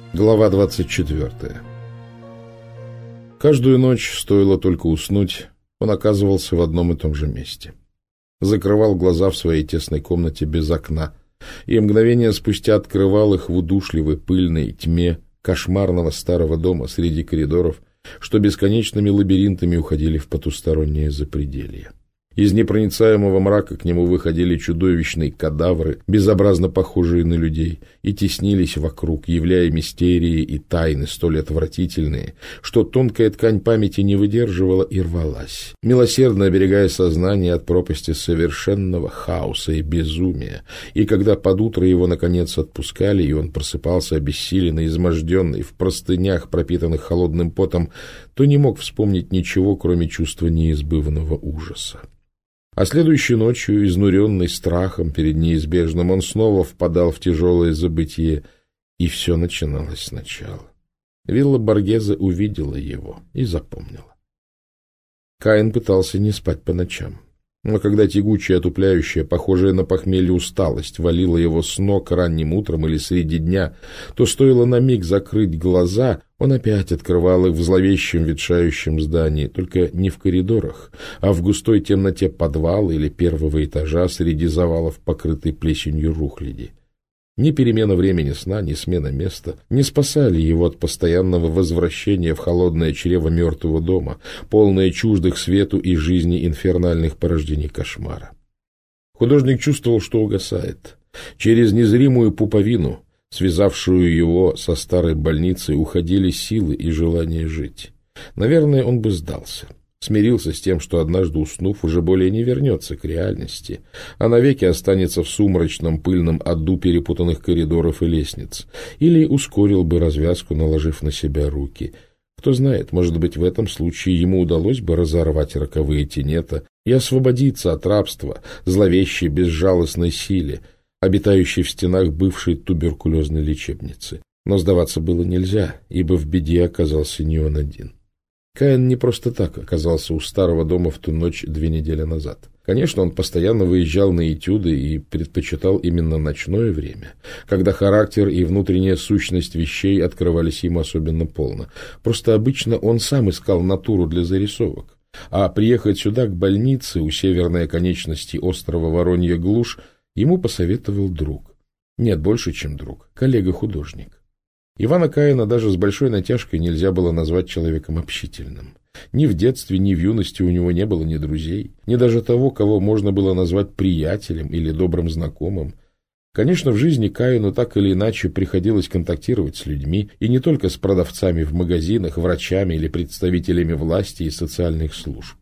Глава 24. Каждую ночь, стоило только уснуть, он оказывался в одном и том же месте. Закрывал глаза в своей тесной комнате без окна и мгновение спустя открывал их в удушливой пыльной тьме кошмарного старого дома среди коридоров, что бесконечными лабиринтами уходили в потустороннее запределье. Из непроницаемого мрака к нему выходили чудовищные кадавры, безобразно похожие на людей, и теснились вокруг, являя мистерии и тайны столь отвратительные, что тонкая ткань памяти не выдерживала и рвалась, милосердно оберегая сознание от пропасти совершенного хаоса и безумия. И когда под утро его наконец отпускали, и он просыпался обессиленный, изможденный, в простынях, пропитанных холодным потом, то не мог вспомнить ничего, кроме чувства неизбывного ужаса. А следующей ночью, изнуренный страхом перед неизбежным, он снова впадал в тяжелое забытье, и все начиналось сначала. Вилла Боргезе увидела его и запомнила. Каин пытался не спать по ночам, но когда тягучая, отупляющая, похожая на похмелье усталость валила его с ног ранним утром или среди дня, то стоило на миг закрыть глаза, он опять открывал их в зловещем ветшающем здании, только не в коридорах, а в густой темноте подвала или первого этажа среди завалов, покрытой плесенью рухляди. Ни перемена времени сна, ни смена места не спасали его от постоянного возвращения в холодное чрево мертвого дома, полное чуждых свету и жизни инфернальных порождений кошмара. Художник чувствовал, что угасает. Через незримую пуповину, связавшую его со старой больницей, уходили силы и желание жить. Наверное, он бы сдался. Смирился с тем, что однажды уснув, уже более не вернется к реальности, а навеки останется в сумрачном пыльном аду перепутанных коридоров и лестниц, или ускорил бы развязку, наложив на себя руки. Кто знает, может быть, в этом случае ему удалось бы разорвать роковые тенета и освободиться от рабства, зловещей безжалостной силе, обитающей в стенах бывшей туберкулезной лечебницы. Но сдаваться было нельзя, ибо в беде оказался не он один. Каин не просто так оказался у старого дома в ту ночь 2 недели назад. Конечно, он постоянно выезжал на этюды и предпочитал именно ночное время, когда характер и внутренняя сущность вещей открывались ему особенно полно. Просто обычно он сам искал натуру для зарисовок, а приехать сюда, к больнице, у северной оконечности острова Воронья Глушь, ему посоветовал друг. Нет, больше, чем друг, коллега-художник. Ивана Каина даже с большой натяжкой нельзя было назвать человеком общительным. Ни в детстве, ни в юности у него не было ни друзей, ни даже того, кого можно было назвать приятелем или добрым знакомым. Конечно, в жизни Каину так или иначе приходилось контактировать с людьми, и не только с продавцами в магазинах, врачами или представителями власти и социальных служб.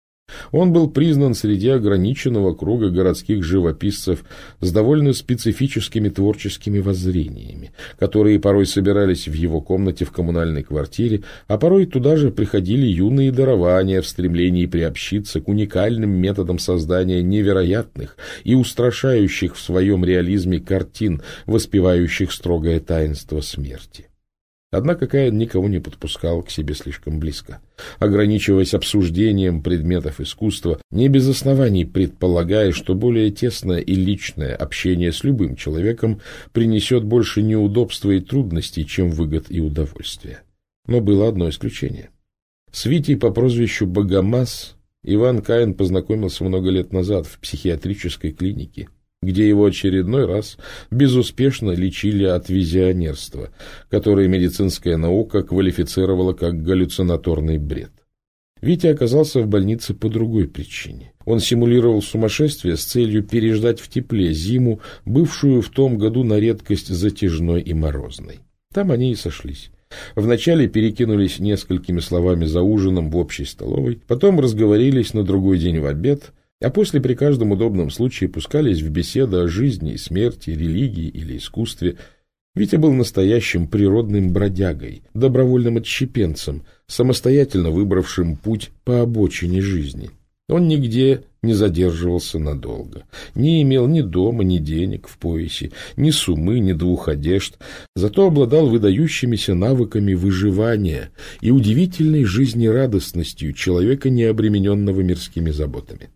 Он был признан среди ограниченного круга городских живописцев с довольно специфическими творческими воззрениями, которые порой собирались в его комнате в коммунальной квартире, а порой туда же приходили юные дарования в стремлении приобщиться к уникальным методам создания невероятных и устрашающих в своем реализме картин, воспевающих строгое таинство смерти. Однако Каин никого не подпускал к себе слишком близко, ограничиваясь обсуждением предметов искусства, не без оснований предполагая, что более тесное и личное общение с любым человеком принесет больше неудобства и трудностей, чем выгод и удовольствия. Но было одно исключение. С Витей по прозвищу Богомаз Иван Каин познакомился много лет назад в психиатрической клинике, где его очередной раз безуспешно лечили от визионерства, которое медицинская наука квалифицировала как галлюцинаторный бред. Витя оказался в больнице по другой причине. Он симулировал сумасшествие с целью переждать в тепле зиму, бывшую в том году на редкость затяжной и морозной. Там они и сошлись. Вначале перекинулись несколькими словами за ужином в общей столовой, потом разговорились на другой день в обед, а после при каждом удобном случае пускались в беседы о жизни и смерти, религии или искусстве. Витя был настоящим природным бродягой, добровольным отщепенцем, самостоятельно выбравшим путь по обочине жизни. Он нигде не задерживался надолго, не имел ни дома, ни денег в поясе, ни суммы, ни 2 одежд, зато обладал выдающимися навыками выживания и удивительной жизнерадостностью человека, не обремененного мирскими заботами.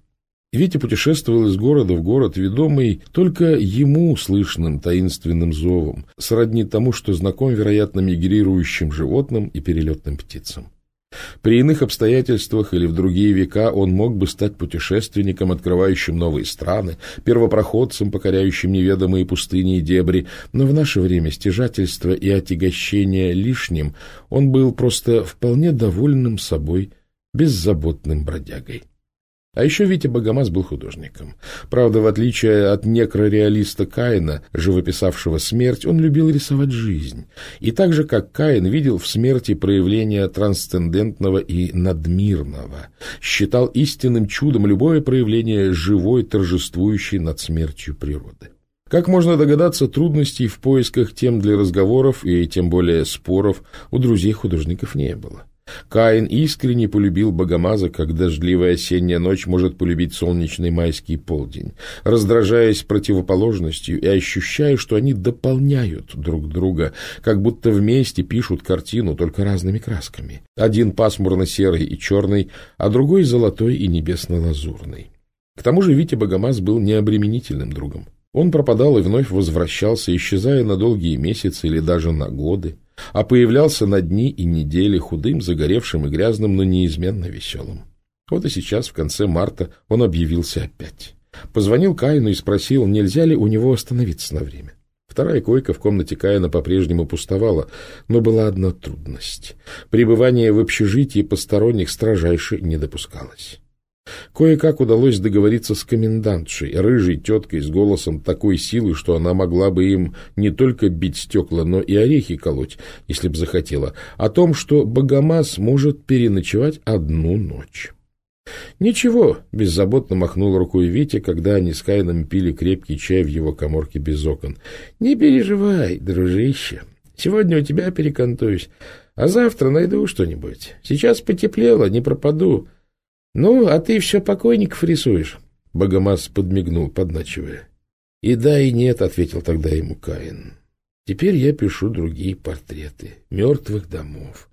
Витя путешествовал из города в город, ведомый только ему слышным таинственным зовом, сродни тому, что знаком, вероятно, мигрирующим животным и перелетным птицам. При иных обстоятельствах или в другие века он мог бы стать путешественником, открывающим новые страны, первопроходцем, покоряющим неведомые пустыни и дебри, но в наше время стяжательство и отягощение лишним он был просто вполне довольным собой, беззаботным бродягой. А еще Витя Богомаз был художником. Правда, в отличие от некрореалиста Каина, живописавшего смерть, он любил рисовать жизнь. И так же, как Каин, видел в смерти проявление трансцендентного и надмирного, считал истинным чудом любое проявление живой, торжествующей над смертью природы. Как можно догадаться, трудностей в поисках тем для разговоров и тем более споров у друзей-художников не было. Каин искренне полюбил Богомаза, как дождливая осенняя ночь может полюбить солнечный майский полдень, раздражаясь противоположностью и ощущая, что они дополняют друг друга, как будто вместе пишут картину, только разными красками. Один пасмурно-серый и черный, а другой золотой и небесно-лазурный. К тому же Витя Богомаз был необременительным другом. Он пропадал и вновь возвращался, исчезая на долгие месяцы или даже на годы, а появлялся на дни и недели худым, загоревшим и грязным, но неизменно веселым. Вот и сейчас, в конце марта, он объявился опять. Позвонил Каину и спросил, нельзя ли у него остановиться на время. Вторая койка в комнате Каина по-прежнему пустовала, но была одна трудность. Пребывание в общежитии посторонних строжайше не допускалось. Кое-как удалось договориться с комендантшей, рыжей теткой с голосом такой силы, что она могла бы им не только бить стекла, но и орехи колоть, если б захотела, о том, что Богомаз может переночевать одну ночь. «Ничего», — беззаботно махнул рукой Витя, когда они с Каином пили крепкий чай в его каморке без окон. «Не переживай, дружище, сегодня у тебя перекантуюсь, а завтра найду что-нибудь. Сейчас потеплело, не пропаду». «Ну, а ты все покойников рисуешь?» Богомаз подмигнул, подначивая. «И да, и нет», — ответил тогда ему Каин. «Теперь я пишу другие портреты, мертвых домов».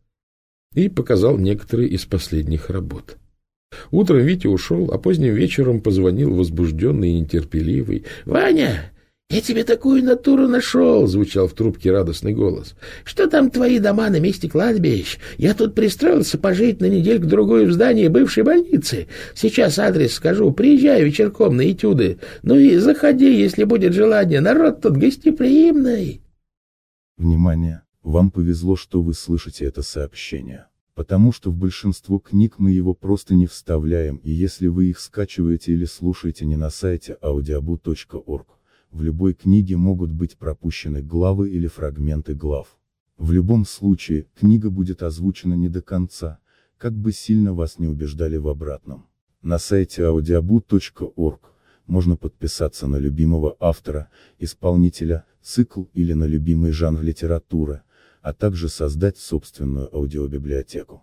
И показал некоторые из последних работ. Утром Витя ушел, а поздним вечером позвонил возбужденный и нетерпеливый. «Ваня, я тебе такую натуру нашел!» — звучал в трубке радостный голос. «Что там твои дома на месте кладбищ? Я тут пристроился пожить на недельку-другую в здании бывшей больницы. Сейчас адрес скажу. Приезжай вечерком на этюды. Ну и заходи, если будет желание. Народ тут гостеприимный». Внимание! Вам повезло, что вы слышите это сообщение. Потому что в большинство книг мы его просто не вставляем, и если вы их скачиваете или слушаете не на сайте audiobu.org, в любой книге могут быть пропущены главы или фрагменты глав. В любом случае, книга будет озвучена не до конца, как бы сильно вас не убеждали в обратном. На сайте audiobu.org можно подписаться на любимого автора, исполнителя, цикл или на любимый жанр литературы, а также создать собственную аудиобиблиотеку.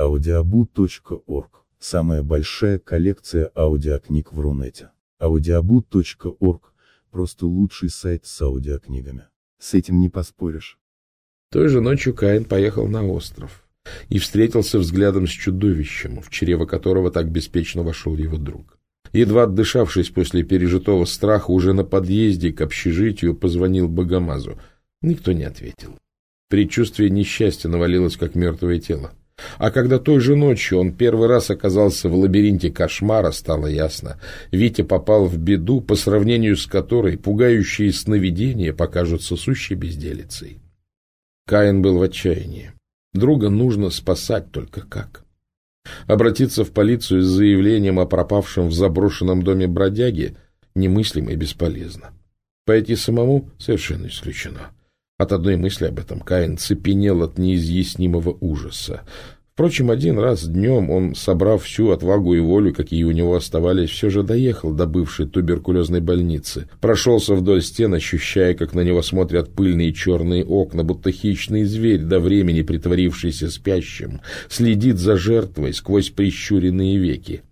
audiobu.org – самая большая коллекция аудиокниг в Рунете. audiobu.org просто лучший сайт с аудиокнигами. С этим не поспоришь. Той же ночью Каин поехал на остров и встретился взглядом с чудовищем, в чрево которого так беспечно вошел его друг. Едва отдышавшись после пережитого страха, уже на подъезде к общежитию позвонил Богомазу. Никто не ответил. Предчувствие несчастья навалилось, как мертвое тело. А когда той же ночью он первый раз оказался в лабиринте кошмара, стало ясно, Витя попал в беду, по сравнению с которой пугающие сновидения покажутся сущей безделицей. Каин был в отчаянии. Друга нужно спасать, только как? Обратиться в полицию с заявлением о пропавшем в заброшенном доме бродяге немыслимо и бесполезно. Пойти самому совершенно исключено. От одной мысли об этом Каин цепенел от неизъяснимого ужаса. Впрочем, один раз днем он, собрав всю отвагу и волю, какие у него оставались, все же доехал до бывшей туберкулезной больницы, прошелся вдоль стен, ощущая, как на него смотрят пыльные черные окна, будто хищный зверь, до времени притворившийся спящим, следит за жертвой сквозь прищуренные веки.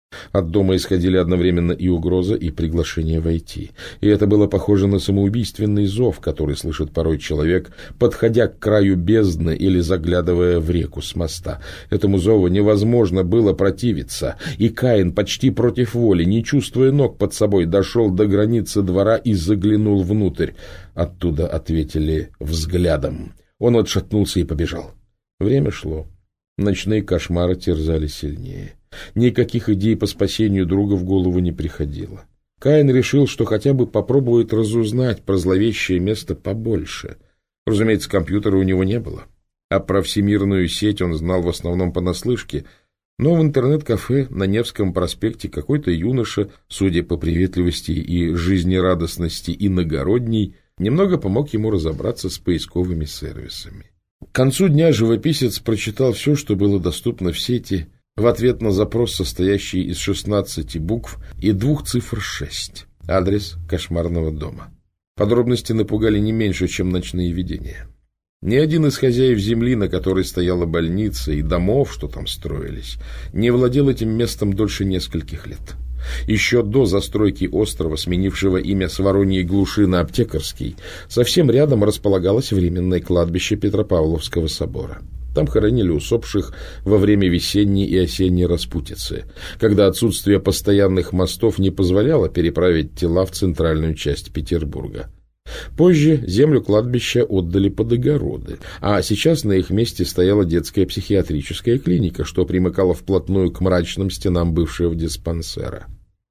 От дома исходили одновременно и угроза, и приглашение войти. И это было похоже на самоубийственный зов, который слышит порой человек, подходя к краю бездны или заглядывая в реку с моста. Этому зову невозможно было противиться, и Каин почти против воли, не чувствуя ног под собой, дошел до границы двора и заглянул внутрь. Оттуда ответили взглядом. Он отшатнулся и побежал. Время шло. Ночные кошмары терзали сильнее. Никаких идей по спасению друга в голову не приходило. Каин решил, что хотя бы попробует разузнать про зловещее место побольше. Разумеется, компьютера у него не было. А про всемирную сеть он знал в основном понаслышке. Но в интернет-кафе на Невском проспекте какой-то юноша, судя по приветливости и жизнерадостности иногородней, немного помог ему разобраться с поисковыми сервисами. К концу дня живописец прочитал все, что было доступно в сети, в ответ на запрос, состоящий из 16 букв и 2 цифр 6. Адрес кошмарного дома. Подробности напугали не меньше, чем ночные видения. Ни один из хозяев земли, на которой стояла больница, и домов, что там строились, не владел этим местом дольше нескольких лет. Еще до застройки острова, сменившего имя с Вороньей глуши на Аптекарский, совсем рядом располагалось временное кладбище Петропавловского собора. Там хоронили усопших во время весенней и осенней распутицы, когда отсутствие постоянных мостов не позволяло переправить тела в центральную часть Петербурга. Позже землю кладбища отдали под огороды, а сейчас на их месте стояла детская психиатрическая клиника, что примыкала вплотную к мрачным стенам бывшего диспансера.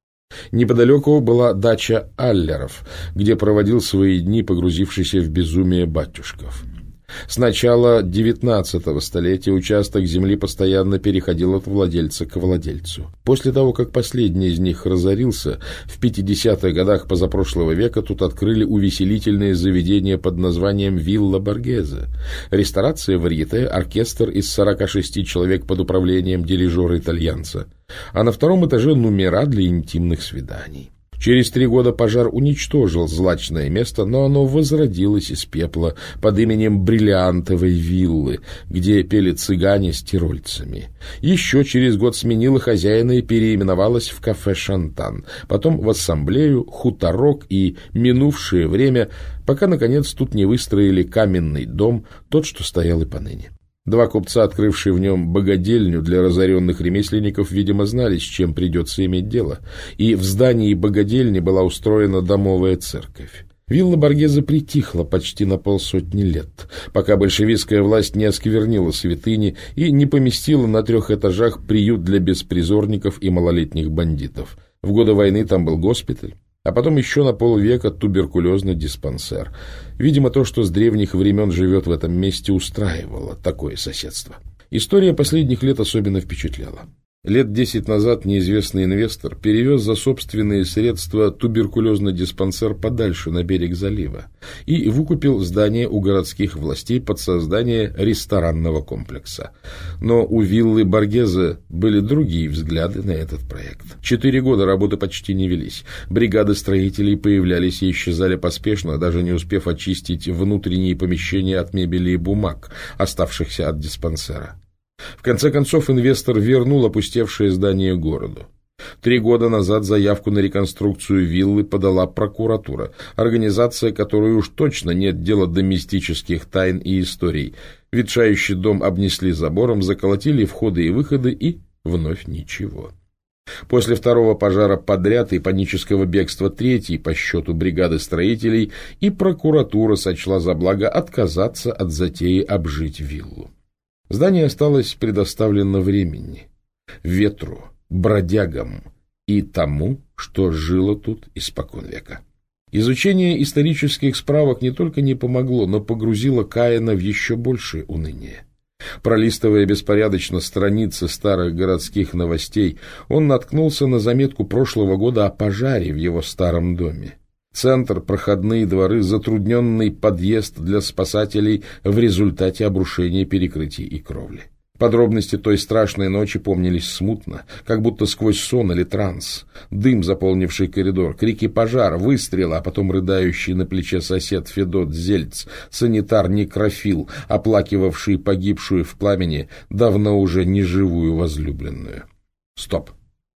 Неподалеку была дача Аллеров, где проводил свои дни погрузившийся в безумие Батюшков. С начала XIX столетия участок земли постоянно переходил от владельца к владельцу. После того, как последний из них разорился, в 50-х годах позапрошлого века тут открыли увеселительное заведение под названием «Вилла Боргезе». Ресторация, варьете, оркестр из 46 человек под управлением дирижера-итальянца. А на втором этаже номера для интимных свиданий. Через 3 года пожар уничтожил злачное место, но оно возродилось из пепла под именем Бриллиантовой виллы, где пели цыгане с тирольцами. Еще через год сменило хозяина и переименовалось в кафе «Шантан», потом в ассамблею, хуторок и минувшее время, пока, наконец, тут не выстроили каменный дом, тот, что стоял и поныне. 2 купца, открывшие в нем богадельню для разоренных ремесленников, видимо, знали, с чем придется иметь дело, и в здании богадельни была устроена домовая церковь. Вилла Боргезе притихла почти на 50 лет, пока большевистская власть не осквернила святыни и не поместила на 3 этажах приют для беспризорников и малолетних бандитов. В годы войны там был госпиталь, а потом еще на полвека туберкулезный диспансер. Видимо, то, что с древних времен живет в этом месте, устраивало такое соседство. История последних лет особенно впечатляла. Лет 10 назад неизвестный инвестор перевез за собственные средства туберкулезный диспансер подальше на берег залива и выкупил здание у городских властей под создание ресторанного комплекса. Но у виллы Боргезе были другие взгляды на этот проект. 4 года работы почти не велись. Бригады строителей появлялись и исчезали поспешно, даже не успев очистить внутренние помещения от мебели и бумаг, оставшихся от диспансера. В конце концов, инвестор вернул опустевшее здание городу. 3 года назад заявку на реконструкцию виллы подала прокуратура, организация, которой уж точно нет дела до мистических тайн и историй. Ветшающий дом обнесли забором, заколотили входы и выходы, и вновь ничего. После 2-го пожара подряд и панического бегства 3-й по счету бригады строителей, и прокуратура сочла за благо отказаться от затеи обжить виллу. Здание осталось предоставлено времени, ветру, бродягам и тому, что жило тут испокон века. Изучение исторических справок не только не помогло, но погрузило Каина в еще большее уныние. Пролистывая беспорядочно страницы старых городских новостей, он наткнулся на заметку прошлого года о пожаре в его старом доме. Центр, проходные дворы, затрудненный подъезд для спасателей в результате обрушения перекрытий и кровли. Подробности той страшной ночи помнились смутно, как будто сквозь сон или транс. Дым, заполнивший коридор, крики пожара, выстрелы, а потом рыдающий на плече сосед Федот Зельц, санитар-некрофил, оплакивавший погибшую в пламени давно уже неживую возлюбленную. Стоп!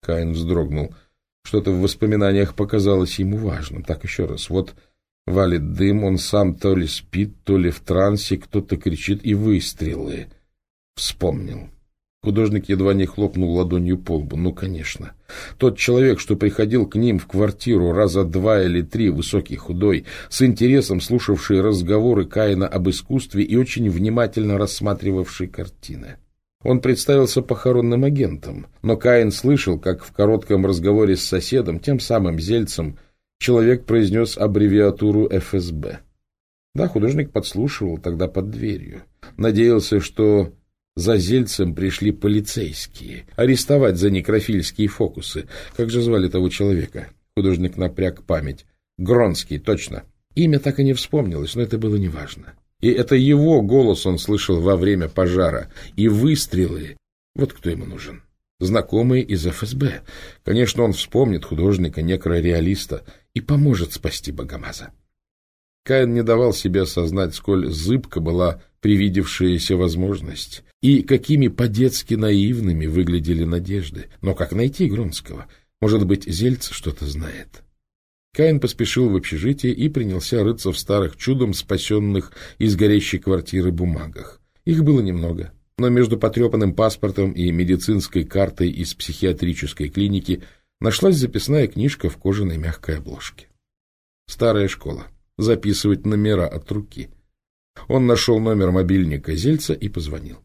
Каин вздрогнул. Что-то в воспоминаниях показалось ему важным. Так, еще раз. Вот валит дым, он сам то ли спит, то ли в трансе, кто-то кричит, и выстрелы. Вспомнил. Художник едва не хлопнул ладонью по лбу. Ну, конечно. Тот человек, что приходил к ним в квартиру раза 2 или 3, высокий, худой, с интересом слушавший разговоры Каина об искусстве и очень внимательно рассматривавший картины. Он представился похоронным агентом, но Каин слышал, как в коротком разговоре с соседом, тем самым Зельцем, человек произнес аббревиатуру ФСБ. Да, художник подслушивал тогда под дверью. Надеялся, что за Зельцем пришли полицейские, арестовать за некрофильские фокусы. Как же звали того человека? Художник напряг память. Гронский, точно. Имя так и не вспомнилось, но это было неважно. И это его голос он слышал во время пожара. И выстрелы. Вот кто ему нужен. Знакомые из ФСБ. Конечно, он вспомнит художника, некрореалиста, и поможет спасти Богомаза. Каин не давал себе осознать, сколь зыбка была привидевшаяся возможность, и какими по-детски наивными выглядели надежды. Но как найти Гронского? Может быть, Зельц что-то знает? Каин поспешил в общежитие и принялся рыться в старых чудом спасенных из горящей квартиры бумагах. Их было немного, но между потрепанным паспортом и медицинской картой из психиатрической клиники нашлась записная книжка в кожаной мягкой обложке. Старая школа. Записывать номера от руки. Он нашел номер мобильника Зельца и позвонил.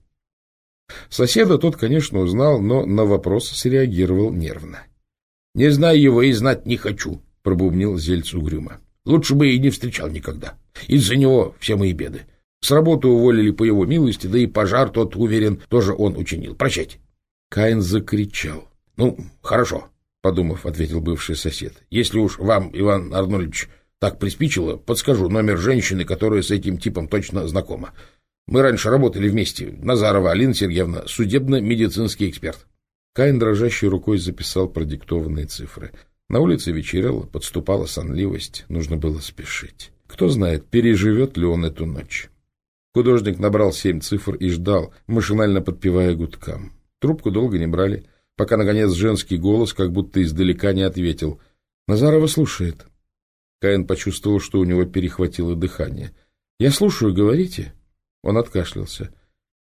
Соседа тот, конечно, узнал, но на вопрос среагировал нервно. — Не знаю его и знать не хочу, — пробубнил Зельц угрюмо. — Лучше бы и не встречал никогда. Из-за него все мои беды. С работы уволили по его милости, да и пожар тот, уверен, тоже он учинил. Прощайте. Каин закричал. — Ну, хорошо, — подумав, ответил бывший сосед. — Если уж вам, Иван Арнольдович, так приспичило, подскажу номер женщины, которая с этим типом точно знакома. Мы раньше работали вместе. Назарова Алина Сергеевна, судебно-медицинский эксперт. Каин дрожащей рукой записал продиктованные цифры. На улице вечерело, подступала сонливость, нужно было спешить. Кто знает, переживет ли он эту ночь. Художник набрал 7 цифр и ждал, машинально подпевая гудкам. Трубку долго не брали, пока, наконец, женский голос как будто издалека не ответил. Назарова слушает. Каин почувствовал, что у него перехватило дыхание. — Я слушаю, говорите? Он откашлялся.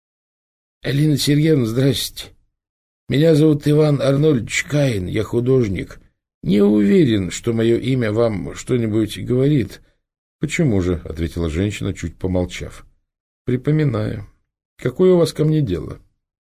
— Алина Сергеевна, здрасте. Меня зовут Иван Арнольдович Каин, я художник. Не уверен, что мое имя вам что-нибудь говорит. — Почему же? — ответила женщина, чуть помолчав. — Припоминаю. Какое у вас ко мне дело?